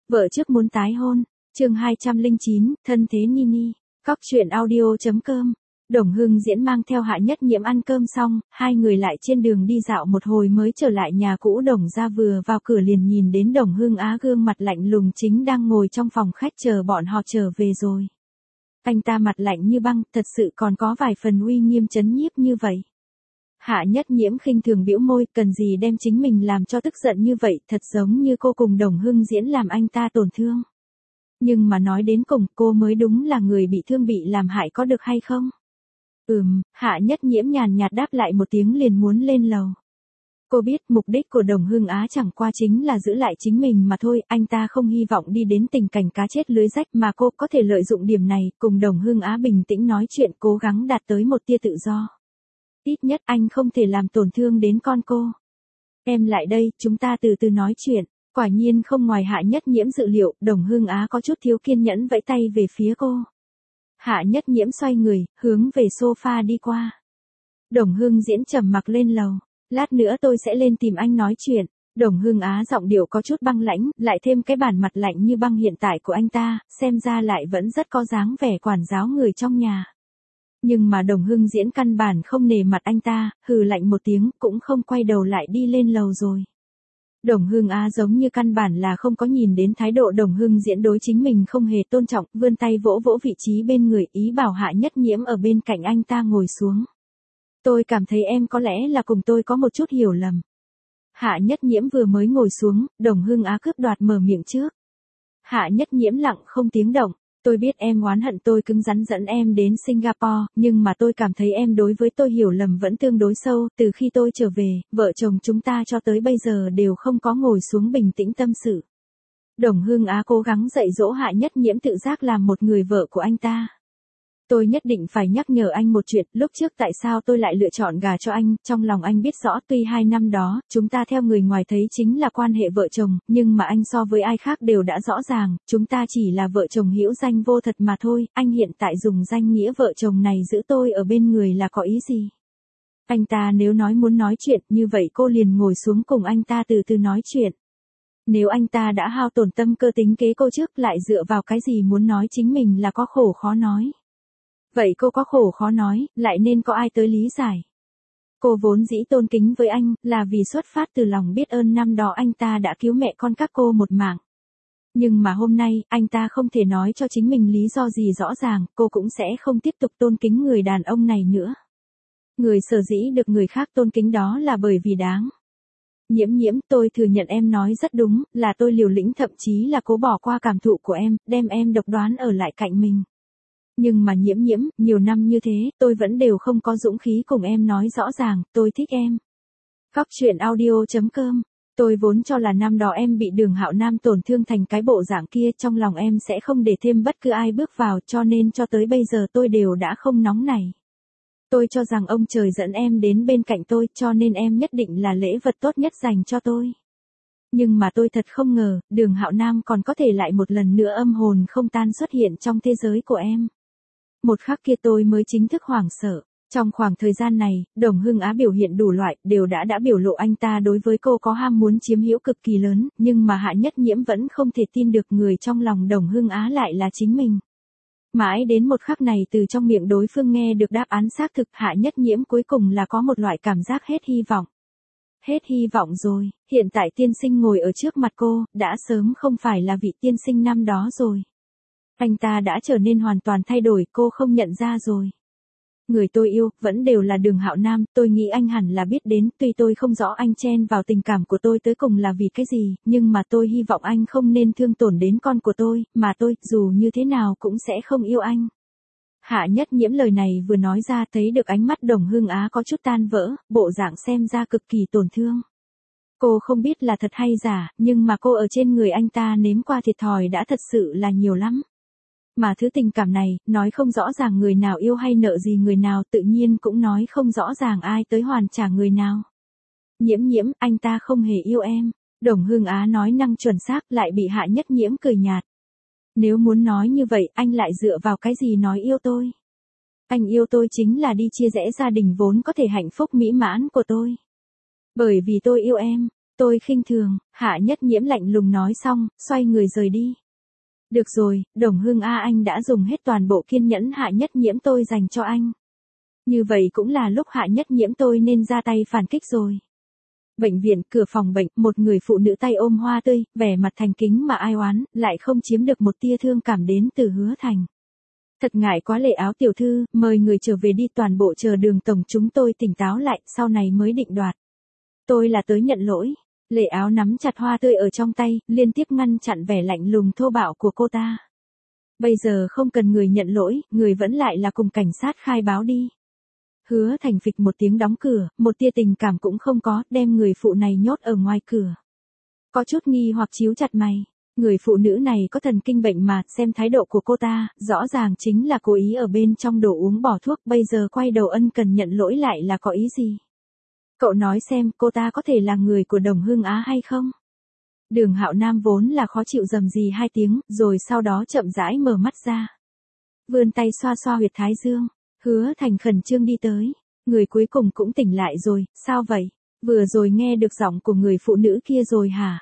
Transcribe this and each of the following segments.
Vợ trước muốn tái hôn, chương 209, thân thế Nini, Cóc truyện audio.com. Đồng Hưng Diễn mang theo Hạ Nhất Nhiễm ăn cơm xong, hai người lại trên đường đi dạo một hồi mới trở lại nhà cũ. Đồng ra vừa vào cửa liền nhìn đến Đồng Hưng Á gương mặt lạnh lùng chính đang ngồi trong phòng khách chờ bọn họ trở về rồi. Anh ta mặt lạnh như băng, thật sự còn có vài phần uy nghiêm chấn nhiếp như vậy. Hạ Nhất Nhiễm khinh thường bĩu môi, cần gì đem chính mình làm cho tức giận như vậy, thật giống như cô cùng Đồng Hưng Diễn làm anh ta tổn thương. Nhưng mà nói đến cùng, cô mới đúng là người bị thương bị làm hại, có được hay không? Hạ Nhất Nhiễm nhàn nhạt đáp lại một tiếng liền muốn lên lầu. Cô biết mục đích của Đồng Hưng Á chẳng qua chính là giữ lại chính mình mà thôi, anh ta không hy vọng đi đến tình cảnh cá chết lưới rách, mà cô có thể lợi dụng điểm này, cùng Đồng Hưng Á bình tĩnh nói chuyện, cố gắng đạt tới một tia tự do. Ít nhất anh không thể làm tổn thương đến con cô. Em lại đây, chúng ta từ từ nói chuyện. Quả nhiên không ngoài Hạ Nhất Nhiễm dự liệu, Đồng Hưng Á có chút thiếu kiên nhẫn vẫy tay về phía cô. Hạ Nhất Nhiễm xoay người, hướng về sofa đi qua. Đồng Hưng Diễn trầm mặc lên lầu. Lát nữa tôi sẽ lên tìm anh nói chuyện. Đồng Hưng Á giọng điệu có chút băng lãnh, lại thêm cái bản mặt lạnh như băng hiện tại của anh ta, xem ra lại vẫn rất có dáng vẻ quản giáo người trong nhà. Nhưng mà Đồng Hưng Diễn căn bản không nể mặt anh ta, hừ lạnh một tiếng, cũng không quay đầu lại đi lên lầu rồi. Đồng Hưng Á giống như căn bản là không có nhìn đến thái độ Đồng Hưng Diễn đối chính mình không hề tôn trọng, vươn tay vỗ vỗ vị trí bên người, ý bảo Hạ Nhất Nhiễm ở bên cạnh anh ta ngồi xuống. Tôi cảm thấy em có lẽ là cùng tôi có một chút hiểu lầm. Hạ Nhất Nhiễm vừa mới ngồi xuống, Đồng Hưng Á cướp đoạt mở miệng trước. Hạ Nhất Nhiễm lặng không tiếng động. Tôi biết em oán hận tôi cứng rắn dẫn em đến Singapore, nhưng mà tôi cảm thấy em đối với tôi hiểu lầm vẫn tương đối sâu. Từ khi tôi trở về, vợ chồng chúng ta cho tới bây giờ đều không có ngồi xuống bình tĩnh tâm sự. Đồng Hưng Á cố gắng dạy dỗ Hạ Nhất Nhiễm tự giác làm một người vợ của anh ta. Tôi nhất định phải nhắc nhở anh một chuyện, lúc trước tại sao tôi lại lựa chọn gả cho anh, trong lòng anh biết rõ, tuy 2 năm đó, chúng ta theo người ngoài thấy chính là quan hệ vợ chồng, nhưng mà anh so với ai khác đều đã rõ ràng, chúng ta chỉ là vợ chồng hữu danh vô thật mà thôi, anh hiện tại dùng danh nghĩa vợ chồng này giữ tôi ở bên người là có ý gì? Anh ta nếu nói muốn nói chuyện, như vậy cô liền ngồi xuống cùng anh ta từ từ nói chuyện. Nếu anh ta đã hao tổn tâm cơ tính kế cô trước, lại dựa vào cái gì muốn nói chính mình là có khổ khó nói? Vậy cô có khổ khó nói, lại nên có ai tới lý giải. Cô vốn dĩ tôn kính với anh, là vì xuất phát từ lòng biết ơn năm đó anh ta đã cứu mẹ con các cô một mạng. Nhưng mà hôm nay, anh ta không thể nói cho chính mình lý do gì rõ ràng, cô cũng sẽ không tiếp tục tôn kính người đàn ông này nữa. Người sở dĩ được người khác tôn kính đó là bởi vì đáng. Nhiễm, tôi thừa nhận em nói rất đúng, là tôi liều lĩnh, thậm chí là cố bỏ qua cảm thụ của em, đem em độc đoán ở lại cạnh mình. Nhưng mà Nhiễm, nhiều năm như thế, tôi vẫn đều không có dũng khí cùng em nói rõ ràng, tôi thích em. Cóc truyện audio.com. Tôi vốn cho là năm đó em bị Đường Hạo Nam tổn thương thành cái bộ dạng kia, trong lòng em sẽ không để thêm bất cứ ai bước vào, cho nên cho tới bây giờ tôi đều đã không nóng nảy. Tôi cho rằng ông trời dẫn em đến bên cạnh tôi, cho nên em nhất định là lễ vật tốt nhất dành cho tôi. Nhưng mà tôi thật không ngờ, Đường Hạo Nam còn có thể lại một lần nữa âm hồn không tan xuất hiện trong thế giới của em. Một khắc kia tôi mới chính thức hoảng sợ. Trong khoảng thời gian này, Đồng Hưng Á biểu hiện đủ loại, đều đã biểu lộ anh ta đối với cô có ham muốn chiếm hữu cực kỳ lớn, nhưng mà Hạ Nhất Nhiễm vẫn không thể tin được người trong lòng Đồng Hưng Á lại là chính mình. Mãi đến một khắc này từ trong miệng đối phương nghe được đáp án xác thực, Hạ Nhất Nhiễm cuối cùng là có một loại cảm giác hết hy vọng. Hết hy vọng rồi, hiện tại tiên sinh ngồi ở trước mặt cô, đã sớm không phải là vị tiên sinh năm đó rồi. Anh ta đã trở nên hoàn toàn thay đổi, cô không nhận ra rồi. Người tôi yêu, vẫn đều là Đường Hạo Nam, tôi nghĩ anh hẳn là biết đến, tuy tôi không rõ anh chen vào tình cảm của tôi tới cùng là vì cái gì, nhưng mà tôi hy vọng anh không nên thương tổn đến con của tôi, mà tôi, dù như thế nào cũng sẽ không yêu anh. Hạ Nhất Nhiễm lời này vừa nói ra thấy được ánh mắt Đồng Hưng Á có chút tan vỡ, bộ dạng xem ra cực kỳ tổn thương. Cô không biết là thật hay giả, nhưng mà cô ở trên người anh ta nếm qua thiệt thòi đã thật sự là nhiều lắm. Mà thứ tình cảm này, nói không rõ ràng người nào yêu hay nợ gì người nào, tự nhiên cũng nói không rõ ràng ai tới hoàn trả người nào. Nhiễm, anh ta không hề yêu em. Đồng Hưng Á nói năng chuẩn xác, lại bị Hạ Nhất Nhiễm cười nhạt. Nếu muốn nói như vậy, anh lại dựa vào cái gì nói yêu tôi? Anh yêu tôi chính là đi chia rẽ gia đình vốn có thể hạnh phúc mỹ mãn của tôi. Bởi vì tôi yêu em. Tôi khinh thường, Hạ Nhất Nhiễm lạnh lùng nói xong, xoay người rời đi. Được rồi, Đồng Hưng A, anh đã dùng hết toàn bộ kiên nhẫn Hạ Nhất Nhiễm tôi dành cho anh. Như vậy cũng là lúc Hạ Nhất Nhiễm tôi nên ra tay phản kích rồi. Bệnh viện, cửa phòng bệnh, một người phụ nữ tay ôm hoa tươi, vẻ mặt thành kính mà ai oán, lại không chiếm được một tia thương cảm đến từ Hứa Thành. Thật ngại quá Lệ Áo tiểu thư, mời người trở về đi, toàn bộ chờ Đường tổng chúng tôi tỉnh táo lại, sau này mới định đoạt. Tôi là tới nhận lỗi. Lệ Áo nắm chặt hoa tươi ở trong tay, liên tiếp ngăn chặn vẻ lạnh lùng thô bạo của cô ta. Bây giờ không cần người nhận lỗi, người vẫn lại là cùng cảnh sát khai báo đi. Hứa Thành phịch một tiếng đóng cửa, một tia tình cảm cũng không có, đem người phụ này nhốt ở ngoài cửa. Có chút nghi hoặc chíu chặt mày. Người phụ nữ này có thần kinh bệnh mà, xem thái độ của cô ta, rõ ràng chính là cố ý ở bên trong đồ uống bỏ thuốc, bây giờ quay đầu ân cần nhận lỗi lại là có ý gì? Cậu nói xem, cô ta có thể là người của Đồng Hưng Á hay không? Đường Hạo Nam vốn là khó chịu rầm rì 2 tiếng, rồi sau đó chậm rãi mở mắt ra. Vươn tay xoa xoa huyệt thái dương, Hứa Thành khẩn trương đi tới. Người cuối cùng cũng tỉnh lại rồi, sao vậy? Vừa rồi nghe được giọng của người phụ nữ kia rồi hả?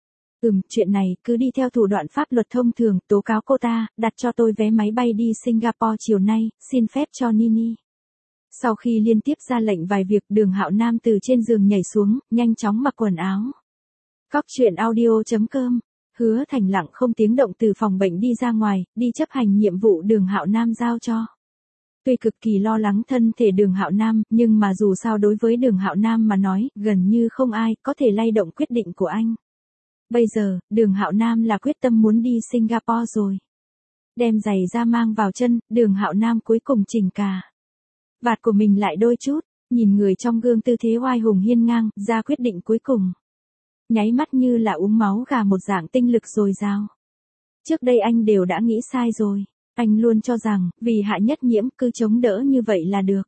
Chuyện này, cứ đi theo thủ đoạn pháp luật thông thường, tố cáo cô ta, đặt cho tôi vé máy bay đi Singapore chiều nay, xin phép cho Nini. Sau khi liên tiếp ra lệnh vài việc, Đường Hạo Nam từ trên giường nhảy xuống, nhanh chóng mặc quần áo. Cóc truyện audio.com. Hứa Thành lặng không tiếng động từ phòng bệnh đi ra ngoài, đi chấp hành nhiệm vụ Đường Hạo Nam giao cho. Tuy cực kỳ lo lắng thân thể Đường Hạo Nam, nhưng mà dù sao đối với Đường Hạo Nam mà nói, gần như không ai có thể lay động quyết định của anh. Bây giờ, Đường Hạo Nam là quyết tâm muốn đi Singapore rồi. Đem giày ra mang vào chân, Đường Hạo Nam cuối cùng chỉnh cà vạt của mình lại đôi chút, nhìn người trong gương tư thế oai hùng hiên ngang, ra quyết định cuối cùng. Nháy mắt như là uống máu gà một dạng tinh lực dồi dào. Trước đây anh đều đã nghĩ sai rồi. Anh luôn cho rằng, vì Hạ Nhất Nhiễm cứ chống đỡ như vậy là được.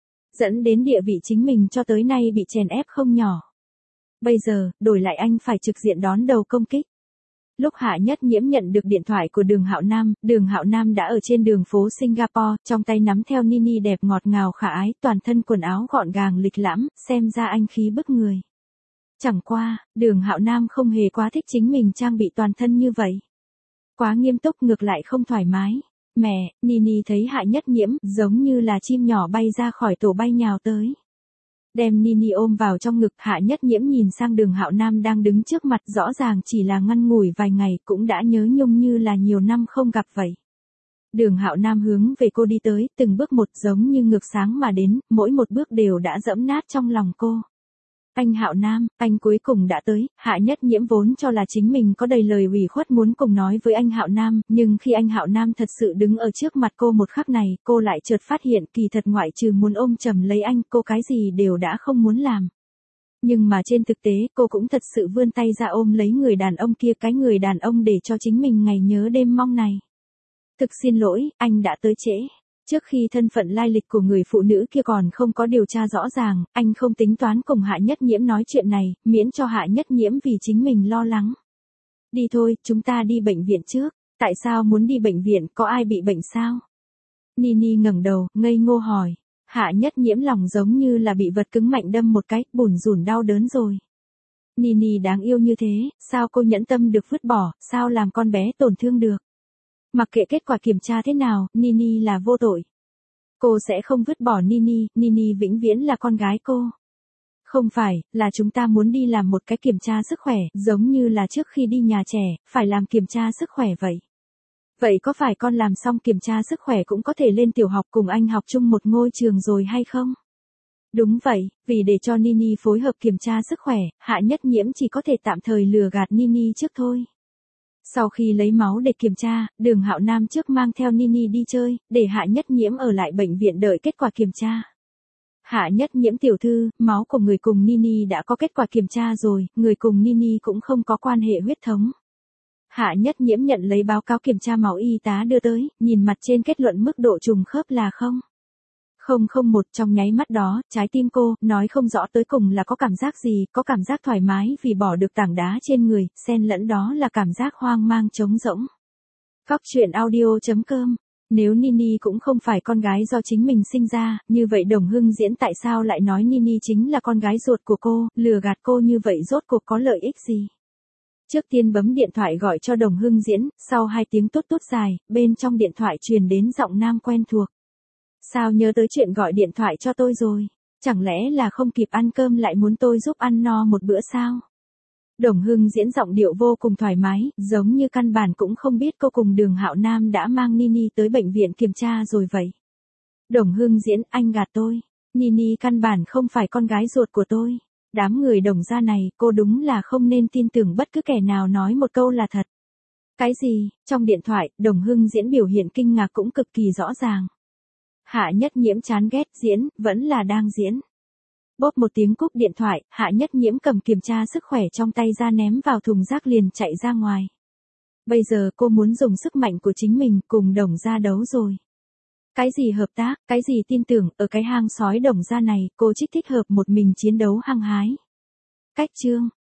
Dẫn đến địa vị chính mình cho tới nay bị chèn ép không nhỏ. Bây giờ, đổi lại anh phải trực diện đón đầu công kích. Lúc Hạ Nhất Nhiễm nhận được điện thoại của Đường Hạo Nam đã ở trên đường phố Singapore, trong tay nắm theo Nini đẹp ngọt ngào khả ái, toàn thân quần áo gọn gàng lịch lãm, xem ra anh khí bức người. Chẳng qua, Đường Hạo Nam không hề quá thích chính mình trang bị toàn thân như vậy. Quá nghiêm túc ngược lại không thoải mái. Mẹ, Nini thấy Hạ Nhất Nhiễm, giống như là chim nhỏ bay ra khỏi tổ bay nhào tới. Đem Nini ôm vào trong ngực, Hạ Nhất Nhiễm nhìn sang Đường Hạo Nam đang đứng trước mặt, rõ ràng chỉ là ngắn ngủi vài ngày, cũng đã nhớ nhung như là nhiều năm không gặp vậy. Đường Hạo Nam hướng về cô đi tới, từng bước một giống như ngược sáng mà đến, mỗi một bước đều đã dẫm nát trong lòng cô. Anh Hạo Nam, anh cuối cùng đã tới. Hạ Nhất Nhiễm vốn cho là chính mình có đầy lời ủy khuất muốn cùng nói với anh Hạo Nam, nhưng khi anh Hạo Nam thật sự đứng ở trước mặt cô một khắc này, cô lại chợt phát hiện kỳ thật ngoại trừ muốn ôm chầm lấy anh, cô cái gì đều đã không muốn làm. Nhưng mà trên thực tế, cô cũng thật sự vươn tay ra ôm lấy người đàn ông kia, cái người đàn ông để cho chính mình ngày nhớ đêm mong này. Thực xin lỗi, anh đã tới trễ. Trước khi thân phận lai lịch của người phụ nữ kia còn không có điều tra rõ ràng, anh không tính toán cùng Hạ Nhất Nhiễm nói chuyện này, miễn cho Hạ Nhất Nhiễm vì chính mình lo lắng. Đi thôi, chúng ta đi bệnh viện trước. Tại sao muốn đi bệnh viện, có ai bị bệnh sao? Nini ngẩng đầu, ngây ngô hỏi. Hạ Nhất Nhiễm lòng giống như là bị vật cứng mạnh đâm một cái, bủn rủn đau đớn rồi. Nini đáng yêu như thế, sao cô nhẫn tâm được vứt bỏ, sao làm con bé tổn thương được? Mặc kệ kết quả kiểm tra thế nào, Nini là vô tội. Cô sẽ không vứt bỏ Nini, Nini vĩnh viễn là con gái cô. Không phải, là chúng ta muốn đi làm một cái kiểm tra sức khỏe, giống như là trước khi đi nhà trẻ, phải làm kiểm tra sức khỏe vậy. Vậy có phải con làm xong kiểm tra sức khỏe cũng có thể lên tiểu học cùng anh học chung một ngôi trường rồi hay không? Đúng vậy, vì để cho Nini phối hợp kiểm tra sức khỏe, Hạ Nhất Nhiễm chỉ có thể tạm thời lừa gạt Nini trước thôi. Sau khi lấy máu để kiểm tra, Đường Hạo Nam trước mang theo Nini đi chơi, để Hạ Nhất Nhiễm ở lại bệnh viện đợi kết quả kiểm tra. Hạ Nhất Nhiễm tiểu thư, máu của người cùng Nini đã có kết quả kiểm tra rồi, người cùng Nini cũng không có quan hệ huyết thống. Hạ Nhất Nhiễm nhận lấy báo cáo kiểm tra máu y tá đưa tới, nhìn mặt trên kết luận mức độ trùng khớp là 0,001, trong nháy mắt đó, trái tim cô, nói không rõ tới cùng là có cảm giác gì, có cảm giác thoải mái vì bỏ được tảng đá trên người, xen lẫn đó là cảm giác hoang mang trống rỗng. Cóc truyện audio.com Nếu Nini cũng không phải con gái do chính mình sinh ra, như vậy Đồng Hưng Diễn tại sao lại nói Nini chính là con gái ruột của cô, lừa gạt cô như vậy rốt cuộc có lợi ích gì? Trước tiên bấm điện thoại gọi cho Đồng Hưng Diễn, sau 2 tiếng tút tút dài, bên trong điện thoại truyền đến giọng nam quen thuộc. Sao nhớ tới chuyện gọi điện thoại cho tôi rồi? Chẳng lẽ là không kịp ăn cơm lại muốn tôi giúp ăn no một bữa sao? Đồng Hưng Diễn giọng điệu vô cùng thoải mái, giống như căn bản cũng không biết cô cùng Đường Hạo Nam đã mang Nini tới bệnh viện kiểm tra rồi vậy. Đồng Hưng Diễn, anh gạt tôi. Nini căn bản không phải con gái ruột của tôi. Đám người Đồng gia này, cô đúng là không nên tin tưởng bất cứ kẻ nào nói một câu là thật. Cái gì? Trong điện thoại, Đồng Hưng Diễn biểu hiện kinh ngạc cũng cực kỳ rõ ràng. Hạ Nhất Nhiễm chán ghét, diễn, vẫn là đang diễn. Bốp một tiếng cúp điện thoại, Hạ Nhất Nhiễm cầm kiểm tra sức khỏe trong tay ra ném vào thùng rác liền chạy ra ngoài. Bây giờ cô muốn dùng sức mạnh của chính mình cùng Đồng gia đấu rồi. Cái gì hợp tác, cái gì tin tưởng, ở cái hang sói Đồng gia này, cô chỉ thích hợp một mình chiến đấu hăng hái. Cách chương